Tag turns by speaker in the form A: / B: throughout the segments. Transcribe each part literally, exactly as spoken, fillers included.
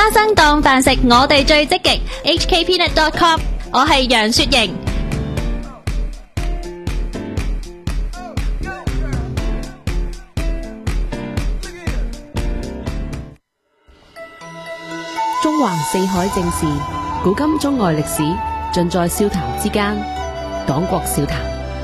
A: 花生當飯食，我哋最積極 H K peanut dot com， 我係楊雪瑩。
B: 中環四海正事，古今中外歷史，盡在笑談之間。廣國笑談。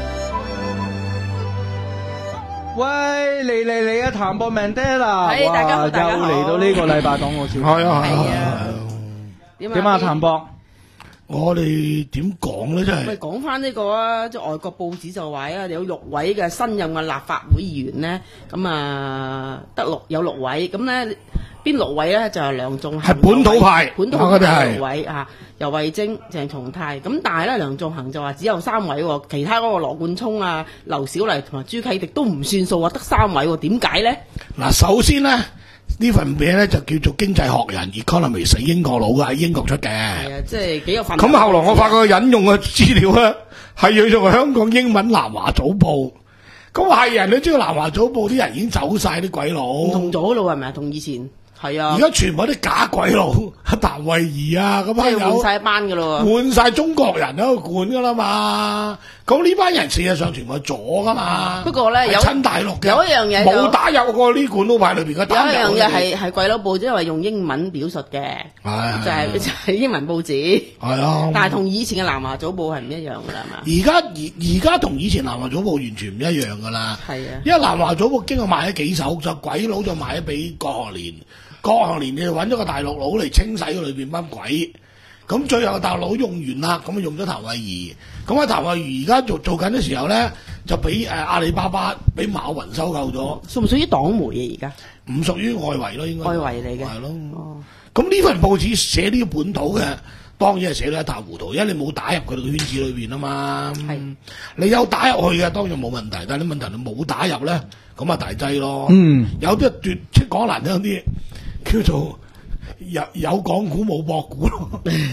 C: 喂，嚟嚟嚟啊！譚博明爹啦，
D: 係大家好，
C: 哇
D: 大家好，
C: 又嚟到呢個禮拜講我笑，
E: 係啊
D: 係啊，
C: 點啊？譚博，
E: 我哋點講咧？真
D: 喂，
E: 係
D: 講翻呢個啊，即係外國報紙就話啊，有六位嘅新任嘅立法會議員咧，咁啊得六有六位，咁咧邊六位咧就係梁頌恆
E: 係本土派
D: 本土
E: 我覺得係
D: 派六位啊，游蕙禎、鄭松泰，咁但係咧梁頌恆就話只有三位喎，其他嗰個羅冠聰啊、劉小麗同埋朱啟迪都唔算數啊，得三位喎，點解咧？
E: 嗱，首先咧呢份名咧就叫做經濟學人 Economist， 英國佬嘅，喺英國出嘅。
D: 係啊，即係幾有份。
E: 咁後來我發覺引用嘅資料咧係要用香港英文南華早報。咁係人，你知道南華早報啲人已經走晒啲鬼佬，
D: 唔同咗咯，係咪啊？同以前係啊。
E: 而家全部啲假鬼佬，阿譚慧儀啊，咁
D: 即係換
E: 有
D: 晒班噶咯，
E: 換晒中國人喺度管噶啦嘛。咁呢班人事實上全部係左噶嘛。
D: 不過咧有
E: 親大陸嘅，
D: 有一樣嘢就
E: 冇打入過呢管佬派裏邊嘅。
D: 有一樣嘢係係鬼佬報紙，因為用英文表述嘅，
E: 係
D: 就係就係英文報紙。
E: 係啊，
D: 但係同以前嘅南華早報係唔一樣噶啦，係嘛？
E: 而家而而家同以前南華早報完全唔一樣噶啦。
D: 係啊，
E: 因為南華早報經過賣咗幾手，就鬼佬就賣咗俾郭學年，郭學年你就揾咗個大陸佬嚟清洗裏邊班鬼。咁最後大陸佬用完啦，咁啊用咗譚慧儀。咁啊譚慧儀而家做做緊嘅時候咧，就俾誒、呃、阿里巴巴俾馬雲收購咗。
D: 屬唔屬於黨媒啊？而家
E: 唔屬於外圍咯，應該
D: 外圍嚟嘅。
E: 係咯。
D: 哦，
E: 咁呢份報紙寫呢個本土嘅，當然係寫得一塌糊塗，因為你冇打入佢哋嘅圈子裏邊啊嘛。
D: 係
E: 你有打入去嘅，當然冇問題。但係你問題你冇打入咧，咁啊大劑咯。
C: 嗯，
E: 有啲奪即係講難聽啲，叫做有有港股冇博股咯。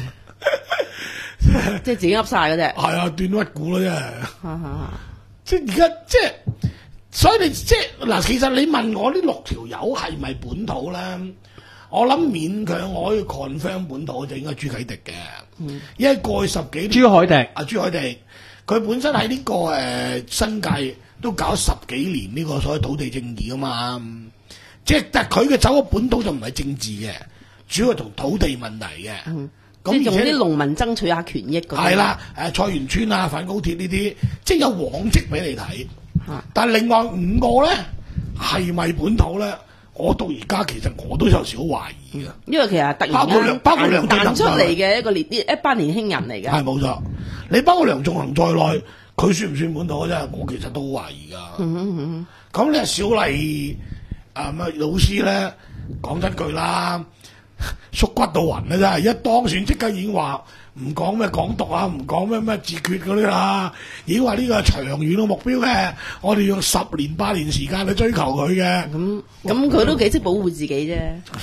D: 即係自己噏晒嗰隻。
E: 係啊，斷屈股咯，真係。
D: 哈哈
E: 即係而家即係，所以你即係嗱，其實你問我呢六條友係咪本土咧？我諗勉強我可以 confirm 本土就應該朱啟迪嘅，嗯、因為過去十幾年
C: 朱凱迪
E: 啊，朱凱迪佢本身喺呢、這個誒、呃、新界都搞十幾年呢個所謂土地正義啊嘛，即係但係佢嘅走嘅本土就唔係政治嘅，主要係同土地問題嘅。
D: 嗯
E: 咁
D: 即係用
E: 而且
D: 啲農民爭取下權益嗰啲。
E: 係啦，誒菜園村啊、反高鐵呢啲，即係有往績俾你睇。
D: 啊
E: 但係另外五個咧係咪本土咧？我到而家其實我都有少少懷疑嘅。
D: 因為其實突
E: 包括
D: 然間
E: 梁包括梁
D: 彈出
E: 振恒
D: 嚟嘅一個年一班年輕人嚟嘅。
E: 係冇錯，你包括梁頌恆在內，佢算唔算本土啫？我其實都好懷疑㗎。
D: 嗯嗯嗯
E: 咁你小麗啊乜老師咧，講真句啦，縮骨到暈啦真係，一當選即刻已經話唔講咩港獨啊，唔講咩咩自決嗰啲啦，已經話呢個係長遠嘅目標嘅，我哋用十年八年時間去追求佢嘅。
D: 咁咁佢都幾識保護自己啫。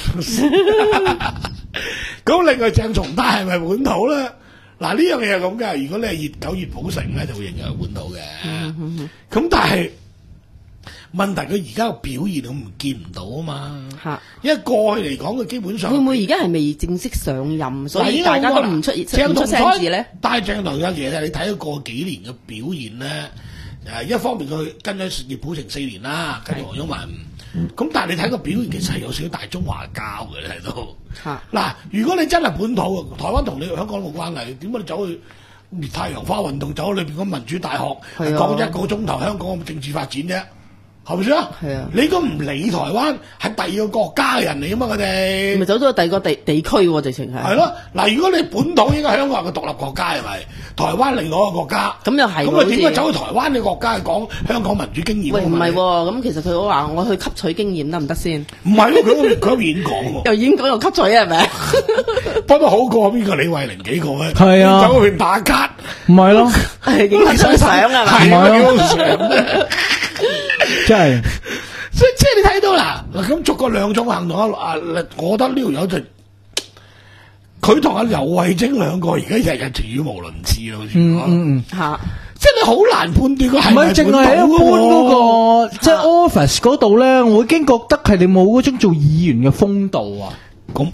E: 咁另外鄭松泰係咪本土咧？嗱呢樣嘢係咁嘅，如果你係熱狗熱普城咧，就會認為係本土嘅。咁但係問題佢而家個表現我唔見唔到啊嘛。
D: 嚇！
E: 因為過去嚟講，佢基本上
D: 會唔會而家係未正式上任，所以大家都唔出
E: 鄭
D: 唔出聲字咧？
E: 但係鄭同有其實你睇佢過幾年嘅表現咧，誒一方面佢跟咗葉寶成四年啦，跟住黃毓民，咁但係你睇個表現其實係有少少大中華交嘅喺度。
D: 嚇！
E: 嗱，如果你真係本土，台灣同你香港冇關係，點解你走去太陽花運動走去裏邊個民主大學講一個鐘頭香港嘅政治發展啫？係咪先啊？
D: 係啊！
E: 你都唔理台灣係第二個國家嘅人嚟啊嘛，佢哋
D: 咪走咗去第二個地地區喎，直情係。
E: 係咯，嗱，如果你本土應該香港係個獨立國家係咪？台灣另外一個國家，
D: 咁又係。
E: 咁啊點解走去台灣嘅國家去講香港民主經驗？
D: 喂，唔係喎，咁其實佢話我去吸取經驗得唔得先？
E: 唔係喎，佢佢演講喎，
D: 又演講又吸取係咪？
E: 不過好過邊個李慧玲幾個咧？
C: 係啊，
E: 走去打卡，
C: 唔係咯，
D: 係影翻張相係咪？
E: 係啊，幾好相。
C: 真係，
E: 即即係你睇到啦，嗱咁逐個兩種行動啊！我覺得呢條友就佢同阿游蕙禎兩個而家日日語無倫次咯，好似
C: 嗯嗯
D: 嚇，
E: 即係你好難判斷佢係
C: 唔
E: 咪
C: 係淨係一般嗰個即係 office 嗰度咧，我已經覺得係你冇嗰種做議員嘅風度啊。
E: 咁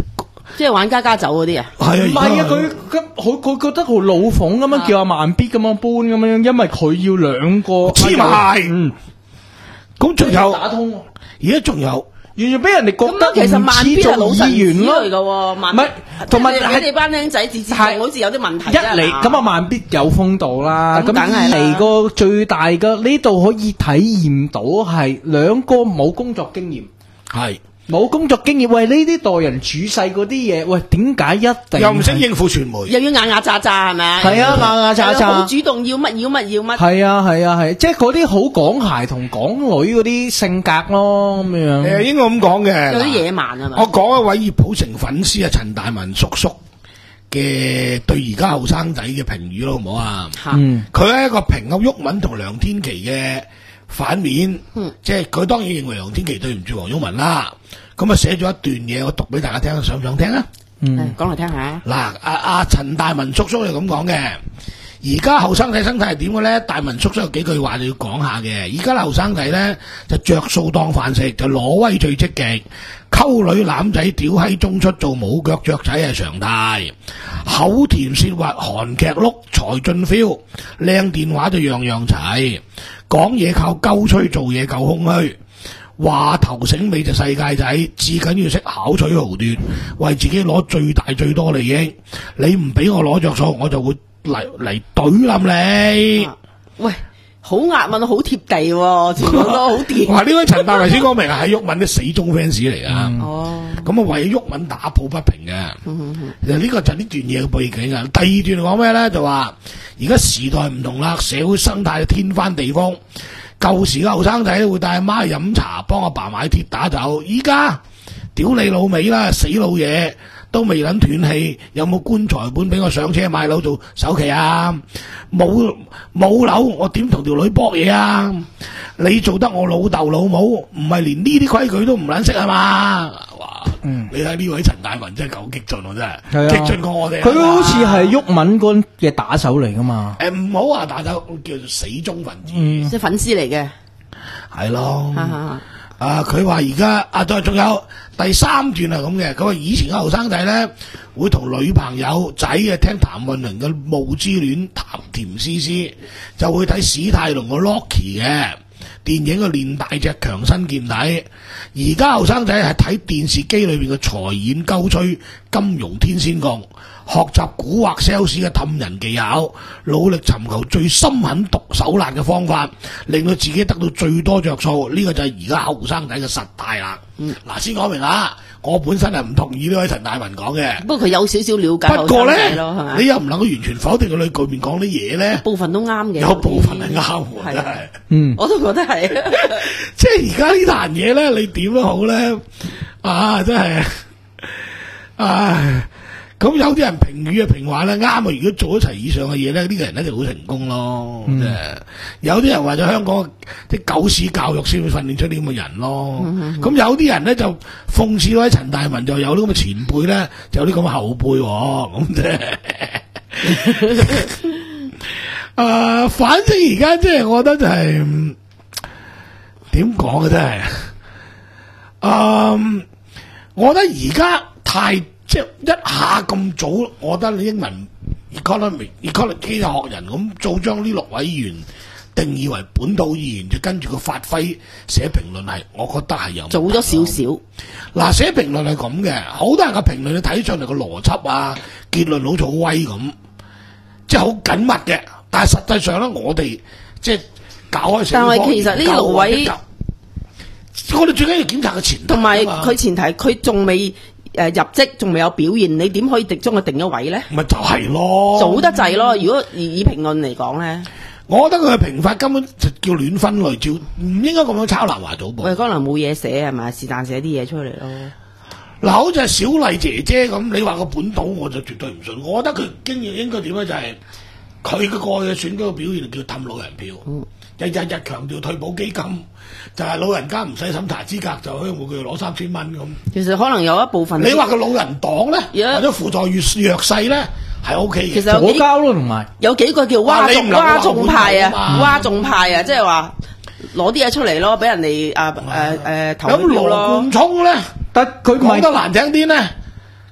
D: 即係玩家家酒嗰啲啊？
E: 係啊，
C: 唔係啊，佢佢佢佢覺得好老諷咁樣叫阿萬必咁樣搬咁樣，因為佢要兩個
E: 黐埋。
C: 嗯，
E: 咁仲有
C: 打通，
E: 而家仲有。
C: 完全俾人哋覺
D: 咁
C: 得
D: 其實萬必係老神
C: 議員咯
D: 嚟噶，
C: 唔係同埋
D: 你哋班僆仔自自
C: 係
D: 好似有啲問題。
C: 一嚟咁啊，萬必有風度啦。咁
D: 咁梗係啦
C: 嚟個最大嘅呢度可以體驗到係兩個冇工作經驗，
E: 係
C: 冇工作經驗。喂，呢啲待人處世嗰啲嘢，喂，點解一定
E: 又唔識應付傳媒，
D: 又要牙牙喳喳係咪啊？
C: 係啊，牙牙喳喳，
D: 好主動要乜要乜要乜。
C: 係啊係啊係，即係嗰啲好港孩同港女嗰啲性格咯咁樣。
E: 誒應該咁講嘅。
D: 有啲野蠻啊嘛。
E: 我講一位葉普成粉絲啊，陳大文叔叔嘅對而家後生仔嘅評語咯，好唔好啊？
C: 嗯，
E: 佢係一個評阿毓民同梁天琦嘅反面，
D: 嗯
E: 即係佢當然認為梁天琦對唔住黃毓民啦。咁啊寫咗一段嘢，我讀俾大家聽，想唔想聽啊？
C: 嗯，
D: 講嚟聽下。
E: 嗱，阿阿陳大文叔叔係咁講嘅。而家後生仔生態係點嘅咧？大文叔叔有幾句話就要講下嘅。而家後生仔咧就着數當飯食，就挪威最積極，溝女攬仔屌閪中出做冇腳雀仔係常態，口甜舌滑韓劇碌才俊 feel， 靚電話就樣樣齊，講嘢靠鳩吹，做嘢夠空虛。話頭醒尾就世界仔，至緊要識巧取豪奪，為自己攞最大最多利益。你唔俾我攞着數，我就會嚟嚟懟冧你。
D: 啊喂，好押韻，好貼地喎，全部都好掂。
E: 哇！呢位陳大為先講明係毓民嘅死忠 fans 嚟噶。
D: 哦，
E: 咁啊為毓民打抱不平嘅。其實呢個就係呢段嘢嘅背景啊。第二段講咩咧？就話而家時代唔同啦，社會生態天翻地覆。舊時嘅後生仔會帶阿媽去飲茶，幫阿爸買鐵打酒。依家屌你老味啦，死老嘢都未撚斷氣，有冇棺材本俾我上車買樓做首期啊？冇冇樓，我點同條女搏嘢啊？你做得我老豆老母，唔係連呢啲規矩都唔撚識啊嘛？哇！
C: 嗯，
E: 你睇呢位陳大文真係夠激進喎，真係
C: 係啊
E: 激進過我哋。
C: 佢好似係毓民嗰嘅打手嚟噶嘛？
E: 誒唔好話打手，叫做死忠分子，
C: 嗯，
D: 即係粉絲嚟嘅。
E: 係咯。
D: 哈哈
E: 啊！佢話而家啊，再仲有第三段係咁嘅。佢話以前嘅後生仔咧，會同女朋友仔啊聽譚詠麟嘅《霧之戀》，談甜絲絲，就會睇史泰龍嘅 Rocky 嘅電影嘅練大隻強身健體。而家後生仔係睇電視機裏邊嘅財演鳩吹金融天仙閣，學習蠱惑 sales 嘅氹人技巧，努力尋求最深狠毒手辣嘅方法，令到自己得到最多着數。呢、這個就係而家後生仔嘅實態啦。嗱、嗯，先講明啦，我本身係唔同意呢位陳大文講嘅。
D: 不過佢有少少了解後
E: 不過咧
D: 生仔咯，係咪？
E: 你又唔能夠完全否定佢裏邊講啲嘢咧。
D: 部分都啱嘅，
E: 有部分係啱喎，
D: 係
E: 真係。
C: 嗯，
D: 我都覺得係。
E: 即係而家呢壇嘢咧，你點都好咧，啊，真係，唉。咁有啲人評語啊評話咧啱啊！如果做一齊以上嘅嘢咧，呢、這個人咧就好成功咯。即係、嗯、有啲人話咗香港啲狗屎教育先會訓練出啲咁嘅人咯。咁、嗯嗯、有啲人咧就諷刺嗰啲陳大文就有啲咁嘅前輩咧，就有啲咁嘅後輩咁啫。啊，反正而家即係我覺得就係點講嘅真係，嗯，我覺得而家太。即係一下咁早，我覺得你英文 economy economy 經濟學人咁早將呢六位議員定義為本土議員，就跟住佢發揮寫評論係，我覺得係有
D: 早咗少少。
E: 嗱，寫評論係咁嘅，好多人嘅評論你睇上嚟個邏輯啊，結論好似好威咁，即係好緊密嘅。但係實際上咧，我哋即係搞開成，
D: 但係其實呢六位，
E: 我哋最緊要檢查個前提，
D: 同埋佢前提，佢仲未。誒、呃、入職仲未有表現，你點可以定將佢定咗位咧？
E: 咪就係咯，
D: 早得滯咯。如果以以評論嚟講咧，
E: 我覺得佢嘅評法根本就叫亂分類，照唔應該咁樣抄南華早報。
D: 喂，可能冇嘢寫係咪？是但寫啲嘢出嚟咯。
E: 嗱，好似係小麗姐姐咁，你話個本土我就絕對唔信。我覺得佢經驗應該點咧，就係佢嘅過去嘅選舉嘅表現叫氹老人票，嗯、日日日強調退保基金。就係老人家唔使審查資格就可以每個月攞三千蚊咁。其
D: 實可能有一部分，
E: 你話個老人黨咧，
D: 而
E: 或者輔助越弱勢咧，係 O K 嘅。
D: 其實有幾
C: 交咯，同埋
D: 有幾個叫嘩眾嘩眾派啊，嘩眾派啊，即係話攞啲嘢出嚟咯，俾人哋啊誒誒投票咯。
E: 咁羅冠聰咧，
C: 但佢
E: 講得難聽啲咧，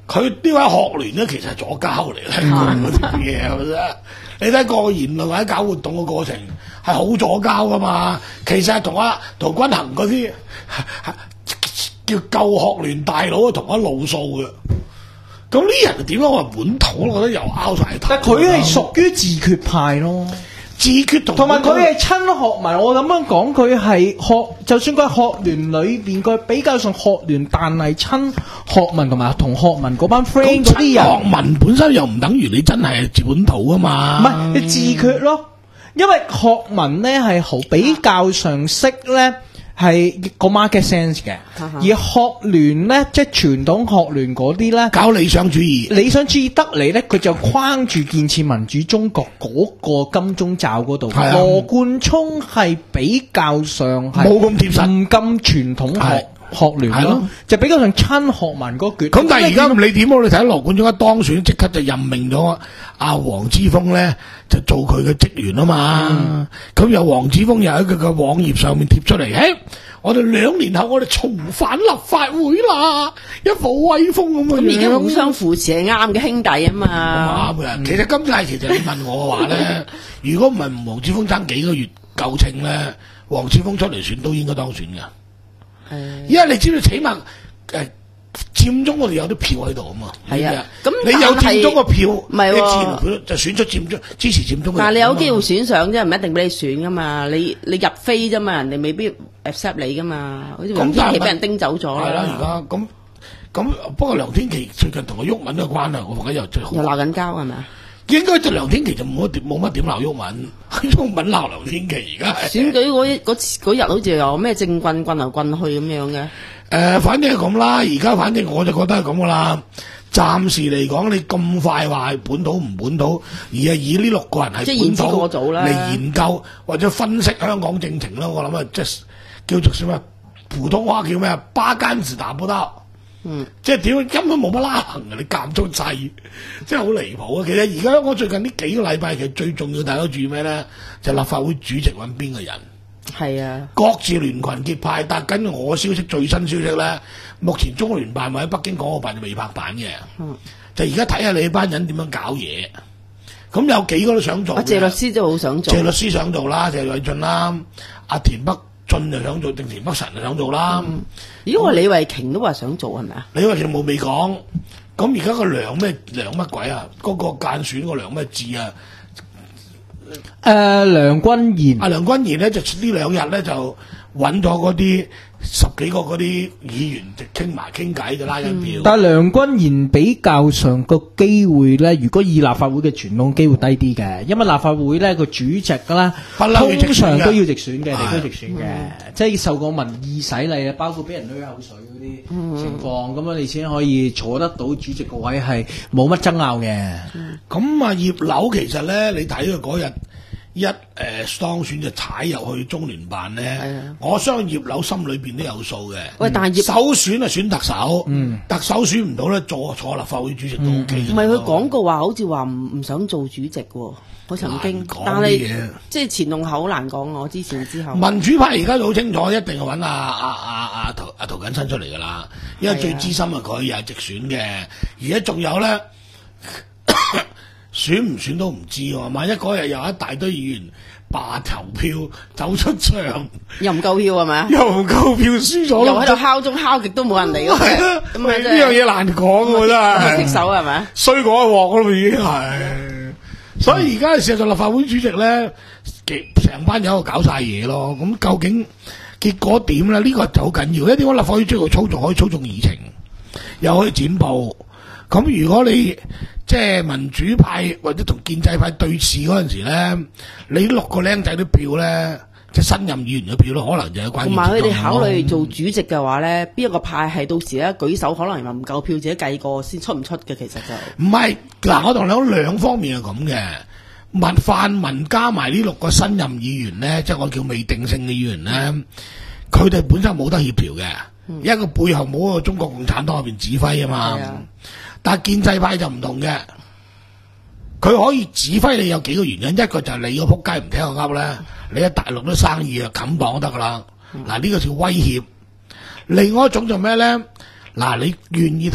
E: 佢呢位學聯咧，其實係左膠嚟嘅，嗰啲嘢係咪先？你睇個言論或者搞活動嘅過程係好左膠噶嘛？其實係同阿陶君行嗰啲叫舊學聯大佬同一路數嘅。咁呢人點解話本土？我覺得又拗晒頭。
C: 但佢係屬於自決派咯。
E: 自決同
C: 同埋佢係親學民，我咁樣講，佢係學，就算佢係學聯裏邊，佢比較上學聯，但係親學民同埋同學民嗰班 friend 嗰啲人，
E: 學民本身又唔等於你真係本土啊嘛。
C: 唔係你自決咯，因為學民咧係好比較上識咧係個 market sense 嘅，而學聯咧即係傳統學聯嗰啲咧
E: 搞理想主義，
C: 理想主義得嚟咧，佢就框住建設民主中國嗰個金鐘罩嗰度。
E: 係啊
C: 羅冠聰係比較上係
E: 冇咁貼實，
C: 唔咁傳統學學聯咯，就比較上親學民嗰橛。
E: 咁但係而家唔理點，我哋睇羅冠聰一當選，即刻就任命咗阿黃之鋒咧，就做佢嘅職員啊嘛。咁由黃之鋒又喺佢嘅網頁上面貼出嚟，誒，我哋兩年後我哋重返立法會啦，一副威風咁嘅樣。
D: 咁而家互相扶持係啱嘅兄弟啊嘛。
E: 啱嘅，其實今屆其實你問我嘅話咧，如果唔係黃之鋒爭幾個月夠稱咧，黃之鋒出嚟選都應該當選嘅。因為你知道起碼誒佔中我哋有啲票喺度啊嘛，
D: 係啊，
E: 咁你有佔中個票，
D: 唔係
E: 你自然佢就選出佔中支持佔中嘅人。
D: 但係你有機會選上啫，唔一定俾你選噶嘛。你你入飛啫嘛，人哋未必 accept 你噶嘛。好似梁天琦俾人叮走咗
E: 係啦，而家咁咁，不過梁天琦最近同個毓民嘅關係，我覺得又最好。
D: 又鬧緊交係咪啊？
E: 應該就梁天琦就冇乜點冇乜點鬧毓民，毓民鬧梁天琦而家。
D: 選舉嗰嗰嗰日好似有咩政棍棍嚟棍去咁樣嘅。
E: 誒、呃，反正係咁啦，而家反正我就覺得係咁噶啦。暫時嚟講，你咁快話係本土唔本土，而係以呢六個人係本土嚟研究或者分析香港政情啦。我諗啊，即係叫做什麼普通話叫咩啊？八竿子打不到。嗯，即係點根本冇乜拉行嘅，你夾中掣，即係好離譜啊！其實而家我最近呢幾個禮拜，其實最重要大家注意咩咧？就係、立法會主席揾邊個人。
D: 係啊，
E: 各自聯群結派，但根據我消息最新消息咧，目前中聯辦或者北京港澳辦就未拍板嘅。嗯，就而家睇下你班人點樣搞嘢。咁有幾個都想做。阿謝
D: 律師都好想做。
E: 謝律師想做啦，謝偉俊啦，阿田北俊就想做，定田北辰就想做啦。
D: 嗯，如果李慧瓊都話想做係咪啊？
E: 李慧瓊冇未講。咁而家個梁咩梁乜鬼啊？嗰、那個間選個梁咩字啊？
C: 誒、呃，梁君彥，
E: 阿梁君彥咧就呢兩日咧就揾咗嗰啲十幾個嗰啲議員就傾埋傾偈就拉緊票。嗯、
C: 但係梁君彥比較上個機會咧，如果以立法會嘅傳統機會低啲嘅，因為立法會咧個主席啦，通常都要直選嘅，地區直選嘅，嗯、即係受過民意洗禮啊，包括俾人濺口水嗰啲情況，咁樣、嗯、你先可以坐得到主席個位，係冇乜爭拗嘅。
E: 咁、嗯、啊葉劉其實咧，你睇佢嗰日。一誒、呃、當選就踩入去中聯辦咧，的我相信葉劉心裏邊都有數嘅。喂，但係首選係選特首，嗯、特首選唔到咧，坐坐立法會主席都 O K。唔係佢講過話，好似話唔唔想做主席喎。我曾經，但係即係前同後好難講。我之前之後，民主派而家就好清楚，一定係揾阿阿阿阿陶阿涂謹申出嚟㗎啦，因為最資深係佢，又係直選嘅，而家仲有咧。選唔選都唔知喎，萬一嗰日有一大堆議員罷投票走出場，又唔夠票係咪啊？又唔夠票輸咗，又喺度敲鐘敲極都冇人嚟咯。咁啊，呢樣嘢難講喎，真係。棘手係咪啊？衰過一鑊咯，已經係。所以而家事實上立法會主席咧，成班友搞晒嘢咯。咁究竟結果點咧？呢、這個就好緊要。因為點解立法會主席操縱可以操縱議程，又可以剪布。咁如果你即係民主派或者同建制派對峙嗰陣時咧，你六個僆仔啲票咧，即係新任議員嘅票咧，可能就有關係。同埋佢哋考慮做主席嘅話咧，邊一個派係到時咧舉手，可能又唔夠票，自己計過先出唔出嘅，其實就唔係嗱。我同你講兩方面係咁嘅，民泛民加埋呢六個新任議員咧，即係我叫未定性嘅議員咧，佢哋本身冇得協調嘅，嗯、一個背後冇一個中國共產黨入邊指揮啊嘛。但係建制派就唔同嘅，佢可以指揮你有幾個原因，一個就係你個仆街唔聽我噏咧，你喺大陸啲生意啊冚檔得噶啦，嗱呢、嗯、個叫威脅。另外一種就咩咧？嗱，你願意投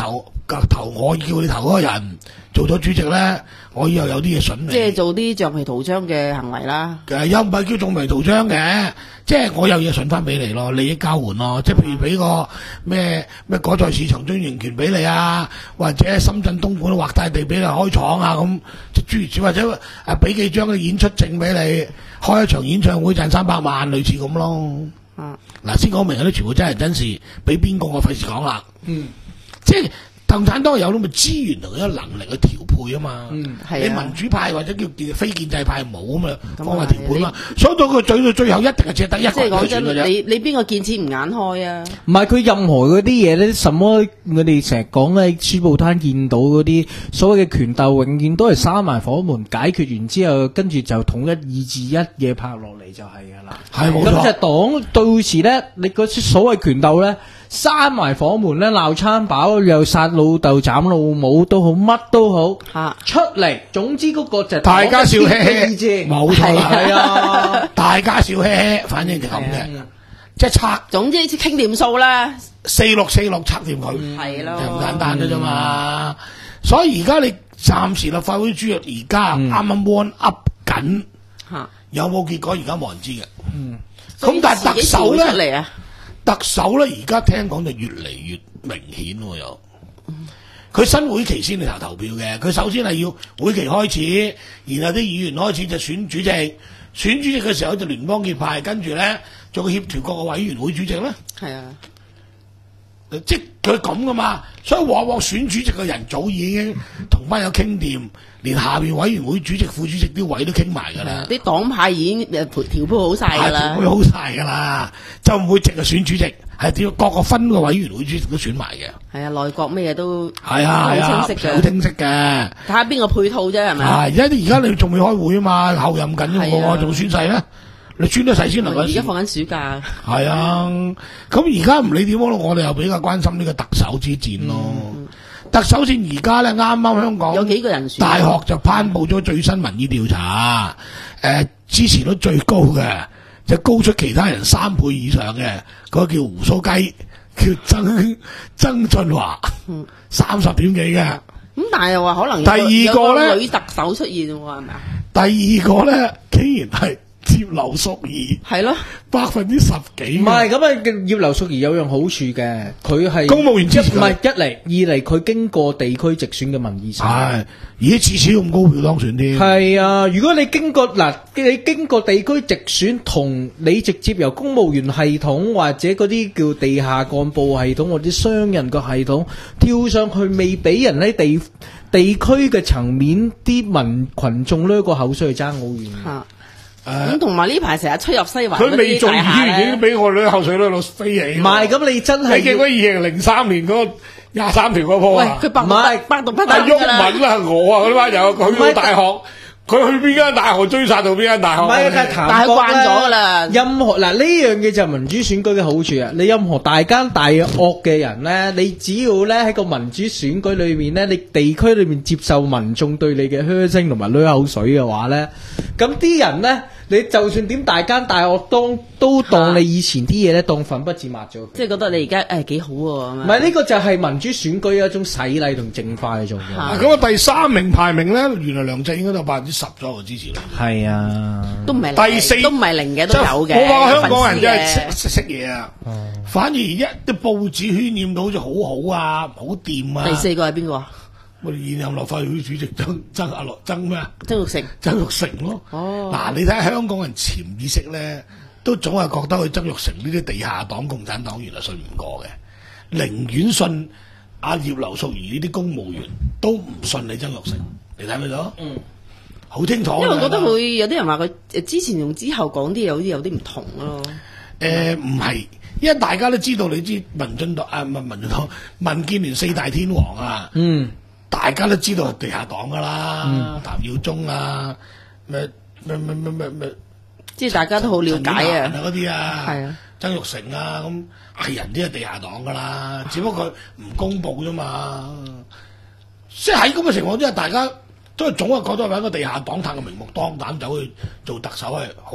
E: 投我叫你投嗰個人做咗主席咧，我以後有啲嘢筍你。
D: 即係做啲橡皮圖章嘅行為啦。
E: 誒又唔係叫橡皮圖章嘅，即係我有嘢筍翻俾你咯，利益交換咯。即係譬如俾個咩咩果菜市場專營權俾你啊，或者深圳東莞劃大地俾你開廠啊咁，即諸如此或者誒俾幾張嘅演出證俾你，開一場演唱會賺三百萬，類似咁咯。
D: 嗯，
E: 嗱先講明嗰啲全部真人真事，俾邊個我費事講啦。
C: 嗯，
E: 即係共產黨有咁嘅資源同一個能力去調配啊嘛。
C: 嗯，
E: 你
D: 係啊
E: 民主派或者叫建非建制派冇啊嘛，
D: 咁
E: 方法
D: 係
E: 調配嘛。所以到佢最到最後一定係只得一
D: 即
E: 個人
D: 係講真，
E: 選嘅啫。
D: 你你邊個見錢唔眼開啊？
C: 唔係佢任何嗰啲嘢咧，什麼我哋成日講咧，書報攤見到嗰啲所謂嘅權鬥，永遠都係閂埋火門，解決完之後，跟住就統一意志一嘢拍落嚟就係㗎啦。
E: 係冇錯。
C: 咁就黨到時咧，你嗰啲所謂權鬥咧，閂埋火門咧，鬧餐飽又殺老豆斬老母都好，乜都好
D: 嚇
C: 出嚟。總之嗰個就係
E: 大家笑嘻嘻，
C: 黨嘅意志，
E: 冇錯啦，
C: 係啊，
E: 大家笑嘻嘻，反正就咁嘅，即係拆
D: 總之傾掂數啦，
E: 四六四六拆掂佢，
D: 係咯
E: 就咁簡單嘅啫嘛。所以而家你暫時立法會主席而家啱啱 warm up 緊，
D: 嚇。
E: 有冇結果而家冇人知嘅。
C: 嗯，
E: 咁但係特首
D: 自己調出
E: 咧，
D: 嚟啊，
E: 特首咧而家聽講就越嚟越明顯喎又。佢新會期先嚟投投票嘅，佢首先係要會期開始，然後啲議員開始就選主席，選主席嘅時候就聯邦結派，跟住咧做個協調各個委員會主席咧，
D: 係啊，
E: 即佢咁噶嘛，所以往往選主席嘅人早已經同班友傾掂，連下邊委員會主席、副主席啲位都傾埋㗎啦，
D: 啲黨派已經誒調配好晒㗎啦
E: 係，調配好晒㗎啦，就唔會淨係選主席，係點各個分個委員會主席都選埋嘅。
D: 係啊，內閣咩嘢都
E: 係啊係啊，
D: 好清晰嘅
E: 好清晰嘅。
D: 睇下邊個配套啫，係咪？
E: 係而家而家你仲未開會啊嘛，後任緊
D: 係啊
E: 喎，仲宣誓咧，你宣咗誓先能夠。
D: 而家放緊暑假，
E: 係啊，咁而家唔理點樣咯，我哋又比較關心呢個特首之戰咯。特首戰而家咧，啱啱香港
D: 有幾個人選
E: 大學就頒布咗最新民意調查，誒支持率最高嘅，就高出其他人三倍以上嘅，嗰個叫胡鬚雞，叫曾曾俊華，三十點幾嘅。
D: 咁但係又話可能有
E: 第二個呢
D: 有女特首出現喎，係咪啊？
E: 第二個咧，竟然係葉劉淑儀，
D: 係咯，
E: 百分之十幾。
C: 唔係咁啊！葉劉淑儀有樣好處嘅，佢係
E: 公務員支持佢
C: 唔係一嚟，二嚟佢經過地區直選嘅民意審查。
E: 係，而家次次咁高票當選添。
C: 係啊！如果你經過嗱，你經過地區直選，同你直接由公務員系統或者嗰啲叫地下幹部系統或者商人個系統跳上去，未俾人喺地地區嘅層面啲民群眾呢個口水去爭好遠。
D: 嚇
E: 誒，
D: 咁同埋呢排成日出入西環嗰
E: 佢未
D: 啲大
E: 做議員已經
D: 廈咧，
E: 俾我哋啲口水喺度飛起。
C: 唔係咁，你真係
E: 你記唔記得二零零三年嗰廿三條嗰鋪
D: 喂，
E: 啊？
D: 佢百度
C: 唔係
D: 百度不得
E: 阿
D: 㗎啦
E: 毓民啊，我啊嗰班友，佢去到大學，佢去邊間大學追殺到邊間大學？
C: 唔係啊，但係
D: 但係
C: 譚國
D: 慣咗㗎啦
C: 任何嗱呢樣嘢就係民主選舉嘅好處啊！你任何大奸大惡嘅人咧，你只要咧喺個民主選舉裏面咧，你地區裏面接受民眾對你嘅噓聲同埋濺口水嘅話咧，咁啲人咧，你就算點大奸大惡，當都當你以前啲嘢咧當粉筆字抹咗佢。
D: 即係覺得你而家誒幾好喎咁樣。
C: 唔係呢個就係民主選舉一種洗禮同淨化嘅作用。
D: 嚇
E: 咁啊，第三名排名咧，原來梁振英嗰度百分之十左右支持率。
C: 係啊，
D: 都唔係零
E: 第四
D: 都唔係零嘅，都有嘅。
E: 我話香港人真係
D: 粉絲嘅
E: 識識識嘢啊！反而一啲報紙渲染到好似好好啊，好掂啊！
D: 第四個係邊個啊？
E: 我哋現任立法會主席曾曾阿樂曾咩啊？
D: 曾鈺成。
E: 曾鈺成咯。
D: 哦
E: 嗱，你睇下香港人潛意識咧，都總係覺得佢曾鈺成呢啲地下黨、共產黨員係信唔過嘅，寧願信阿葉劉淑儀呢啲公務員，都唔信你曾鈺成。你睇唔睇到？嗯，好清楚㗎。
D: 因為我覺得佢有啲人話佢誒之前同之後講啲嘢好似有啲唔同咯。
E: 誒唔係，因為大家都知道，你知民進黨啊，唔係民進黨，民建聯四大天王啊，
C: 嗯，
E: 大家都知道係地下黨噶啦，譚耀宗啊，咩咩咩咩咩咩，
D: 即係大家都好了解
E: 陳婉嫻
D: 啊。
E: 嗰啲啊，
D: 係啊，
E: 曾鈺成啊，咁係人啲係地下黨噶啦，只不過佢唔公佈啫嘛。即係喺咁嘅情況之下，大家都係總係覺得揾個地下黨探嘅明目張膽走去做特首係好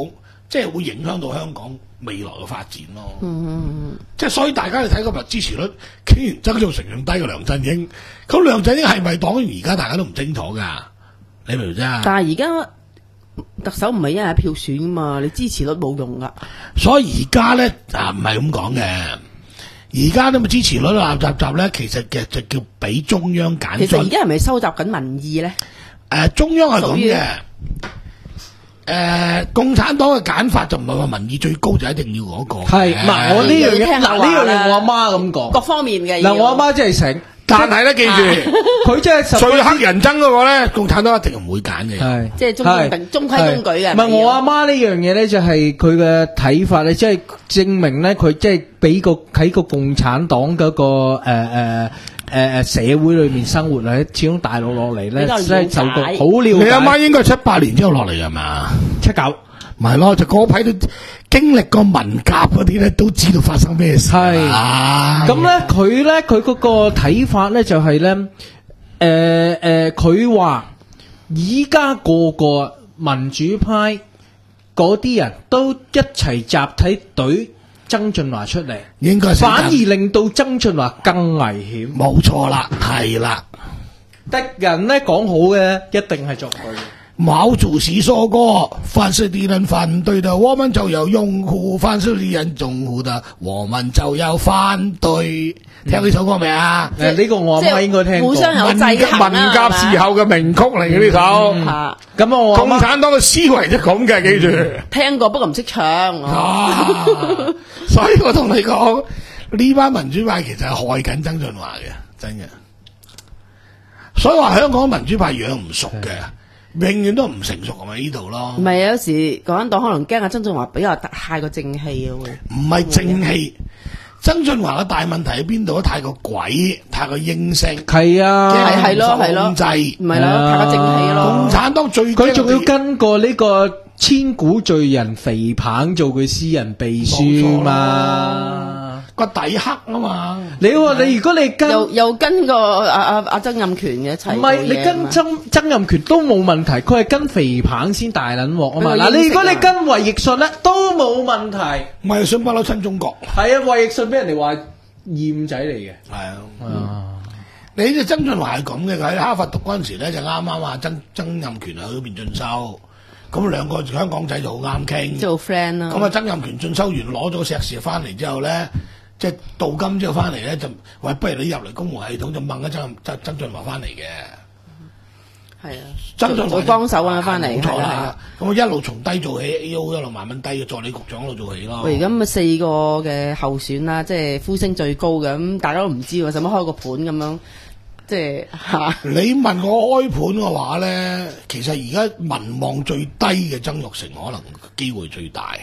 E: 即係會影響到香港未來嘅發展咯。
D: 嗯嗯嗯，
E: 即係所以大家你睇今日支持率竟然曾鈺成仲低過梁振英，咁梁振英係咪黨員？而家大家都唔清楚㗎，你明唔明啫？
D: 但係而家特首唔係一人一票選㗎嘛，你支持率冇用㗎。
E: 所以而家咧啊，唔係咁講嘅。而家都咪支持率立集集咧，其實嘅就叫俾中央揀。
D: 其實而家係咪收集緊民意咧？
E: 誒、呃，中央係咁嘅。誒、呃，共產黨嘅揀法就唔係話民意最高就一定要嗰、那個。係，
C: 嗱我呢樣嘢，嗱呢樣嘢我阿媽咁講，
D: 各方面嘅。
C: 嗱我阿媽真係醒，
E: 但係咧記住，
C: 佢真係
E: 最黑人憎嗰個咧，共產黨一定唔會揀嘅。
C: 係，
D: 即係中規中規中矩嘅。
C: 唔係我阿媽呢樣嘢咧，就係佢嘅睇法咧，即係證明咧，佢即係俾個喺個共產黨嗰個誒誒。誒誒，社會裏面生活咧，始終大陸落嚟咧，即係受到好了解。
E: 你阿媽應該係七八年之後落嚟㗎嘛？
C: 七九，
E: 咪係咯，就嗰批都經歷過文革嗰啲咧，都知道發生咩事。係
C: 咁咧，佢咧，佢嗰個睇法咧就係咧，誒誒，佢話而家個個民主派嗰啲人都一齊集體隊曾俊華出嚟，
E: 應該
C: 反而令到曾俊華更危險。
E: 冇錯啦，係啦。
C: 敵人咧講好嘅，一定係作對嘅。
E: 毛主席說過，凡是敵人反對的，我們就要擁護；凡是敵人擁護的，我們就要反對。嗯、聽呢首歌未啊？誒，呢個我阿媽應該聽過。互相有制衡啦。文革時候嘅名曲嚟嘅呢首。吓、嗯，咁我共產黨嘅思維就咁嘅，記住。聽過，不過唔識唱。啊，所以我同你講，呢班民主派其實係害緊曾俊華嘅，真嘅。所以話香港民主派養唔熟嘅。永遠都唔成熟咁喺呢度咯。唔係有時共產黨可能驚阿曾俊華比較太過正氣啊，會唔係正氣？曾俊華嘅大問題喺邊度？太過鬼，太過應聲。係啊，係係咯係咯，控制唔係咯，太過正氣咯。共產黨最佢仲要跟過呢個千古罪人肥彭做佢私人秘書嘛。個底黑啊嘛！你話你如果你跟又又跟個阿阿阿曾蔭權嘅一齊，唔係你跟曾曾蔭權都冇問題，佢係跟肥彭先大撚鑊啊嘛！嗱，你如果你跟衛奕信咧都冇問題，衛奕信不嬲親中國，係啊，衛奕信俾人哋話厭仔嚟嘅，係啊，啊！你呢曾俊華係咁嘅，佢喺哈佛讀嗰陣時咧就啱啱話曾曾蔭權喺嗰邊進修。咁兩個香港仔就好啱傾，做 friend 啦。咁啊，曾蔭權進修完攞咗個碩士翻嚟之後咧，即係到金之後翻嚟咧，就話不如你入嚟公務系統，就掹一曾曾曾俊華翻嚟嘅。係啊，曾俊華幫手啊翻嚟，冇錯啦。咁我一路從低做起 ，A O 一路慢慢低嘅助理局長嗰度做起咯。喂，而家咁啊四個嘅候選啦，即係呼聲最高嘅，咁大家都唔知喎，使乜開個盤咁樣？即係吓，你問我開盤嘅話咧，其實而家民望最低嘅曾鈺成可能機會最大，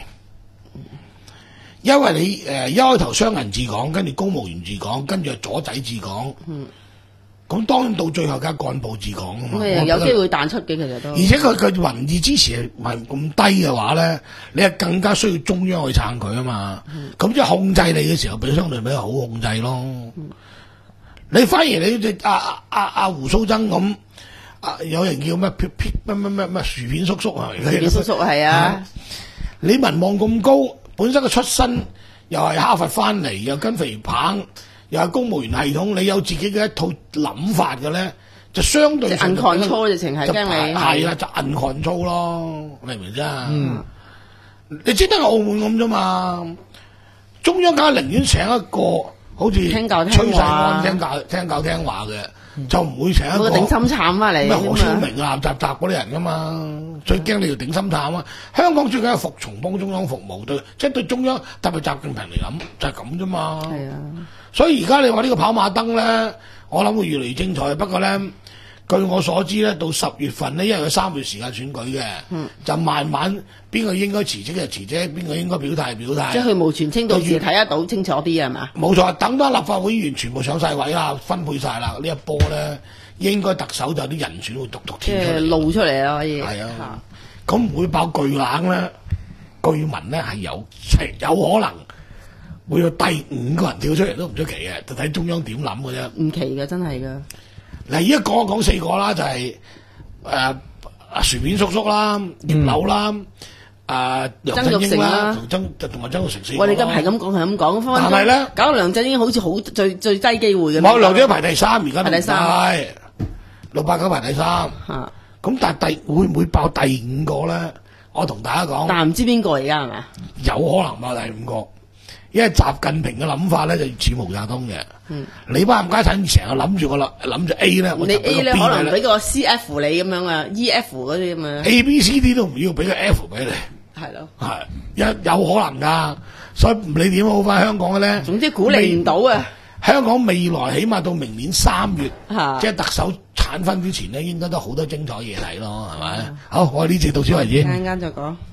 E: 因為你誒、呃、一開頭商人治港，跟住公務員治港，跟住係左仔治港，嗯，咁當然到最後梗係幹部治港啊嘛，嗯、有機會彈出嘅其實都，而且佢佢民意支持係唔咁低嘅話咧，你係更加需要中央去撐佢啊嘛，咁、嗯、即係控制你嘅時候，比相對比較好控制咯。嗯，你反而你隻阿阿阿胡鬚曾咁，啊有人叫咩咩咩咩咩薯片叔叔啊，薯片叔叔係啊，你民望咁高，本身嘅出身又係哈佛翻嚟，又跟肥彭，又係公務員系統，你有自己嘅一套諗法嘅咧，就相對硬抗操直情係驚你係啦，就硬抗操咯，明唔明啫？嗯，你只得澳門咁啫嘛，中央梗係寧願請一個。好似聽教聽話，聽教聽教聽話嘅，嗯、就唔會請一個頂心杉翻嚟咩何超明啊、習習嗰啲人噶嘛，嗯、最驚你條頂心杉啊！香港最緊係服從幫中央服務，對即係、就是、對中央特別習近平嚟諗就係咁啫嘛。係啊，所以而家你話呢個跑馬燈咧，我諗會越嚟越精彩。不過咧，據我所知咧，到十月份咧，因為佢三月時間選舉嘅，嗯、就慢慢邊個應該辭職就辭職，邊個應該表態表態。即係佢無全清到時睇得到清楚啲係嘛？冇錯，等到立法會議員全部上晒位啦，分配晒啦，呢一波咧應該特首就有啲人選會獨獨跳出嚟，露出嚟啦可以。係啊，咁唔會爆巨冷咧？據聞咧係有有可能會有第五個人跳出嚟都唔出奇嘅，就睇中央點諗嘅啫。唔奇嘅，真係㗎。嗱，而家講講四個啦，就係誒阿薯片叔叔啦、葉劉啦、誒、 啊梁
D: 曾
E: 振英啦，
D: 鈺成啦
E: 同曾同埋曾鈺成四個
D: 我哋今
E: 咯
D: 係咁講係咁講，分分鐘
E: 但係呢
D: 搞到梁振英好似好最最低機會嘅。
E: 冇梁振英排第三，而家
D: 排第三
E: 係六八九排第三。
D: 嚇，
E: 咁但係第會唔會爆第五個咧？我同大家講，
D: 但係唔知邊個而家係咪？
E: 有可能爆第五個，因為習近平嘅諗法咧就似毛澤東嘅。
D: 嗯，
E: 你班冚家產成日諗住個啦，諗住 A 咧，我
D: 你
E: 就俾
D: A
E: 個
D: 咧
E: B
D: 可能
E: 你啦
D: 俾個 C F 你咁樣啊，E F 嗰啲咁樣。
E: ，A B C D 都唔要，俾個 F 俾你，
D: 係咯，
E: 係有有可能㗎。所以唔理點好翻香港嘅咧，
D: 總之鼓勵唔到啊！
E: 香港未來起碼到明年三月，
D: 嚇
E: 即係特首產分之前咧，應該都好多精彩嘢睇咯，係咪？好，我哋呢次到此為止。
D: 陣間再講。